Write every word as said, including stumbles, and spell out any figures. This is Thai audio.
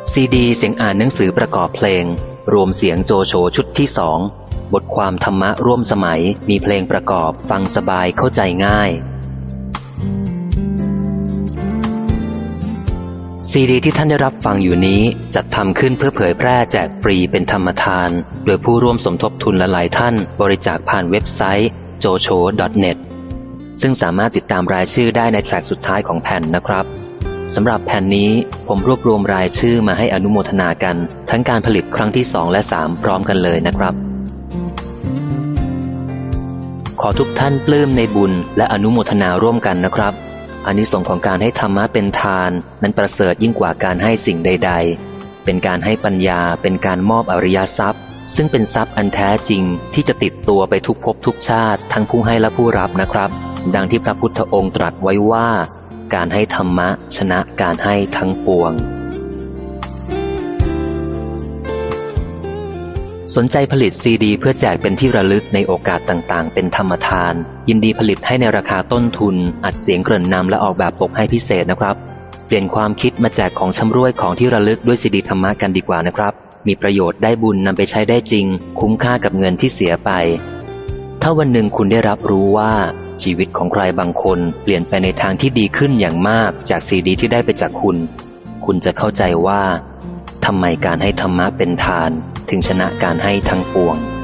ซีดีเสียงอ่านหนังสือประกอบเพลงรวมเสียงโจโฉชุดที่สองบทความธรรมะร่วมสมัยมีเพลงประกอบฟังสบายเข้าใจง่ายซีดีที่ท่านได้รับฟังอยู่นี้จัดทำขึ้นเพื่อเผยแพร่แจกฟรีเป็นธรรมทานโดยผู้ร่วมสมทบทุนหลายท่านบริจาคผ่านเว็บไซต์ โจโฉ ดอท เน็ต ซึ่งสามารถติดตามรายชื่อได้ในแทร็กสุดท้ายของแผ่นนะครับสำหรับแผ่นนี้ผมรวบรวมรายชื่อมาให้อนุโมทนากันทั้งการผลิตครั้งที่สองและสามพร้อมกันเลยนะครับขอทุกท่านปลื้มในบุญและอนุโมทนาร่วมกันนะครับอานิสงส์ของการให้ธรรมะเป็นทานนั้นประเสริฐยิ่งกว่าการให้สิ่งใดๆเป็นการให้ปัญญาเป็นการมอบอริยทรัพย์ซึ่งเป็นทรัพย์อันแท้จริงที่จะติดตัวไปทุกภพทุกชาติทั้งผู้ให้และผู้รับนะครับดังที่พระพุทธองค์ตรัสไว้ว่าการให้ธรรมะชนะการให้ทั้งปวงสนใจผลิตซีดีเพื่อแจกเป็นที่ระลึกในโอกาสต่างๆเป็นธรรมทานยินดีผลิตให้ในราคาต้นทุนอัดเสียงเกริ่นนำและออกแบบปกให้พิเศษนะครับเปลี่ยนความคิดมาแจกของชำร่วยของที่ระลึกด้วยซีดีธรรมะกันดีกว่านะครับมีประโยชน์ได้บุญนำไปใช้ได้จริงคุ้มค่ากับเงินที่เสียไปถ้าวันหนึ่งคุณได้รับรู้ว่าชีวิตของใครบางคนเปลี่ยนไปในทางที่ดีขึ้นอย่างมากจากซีดีที่ได้ไปจากคุณคุณจะเข้าใจว่าทำไมการให้ธรรมะเป็นทานถึงชนะการให้ทั้งปวง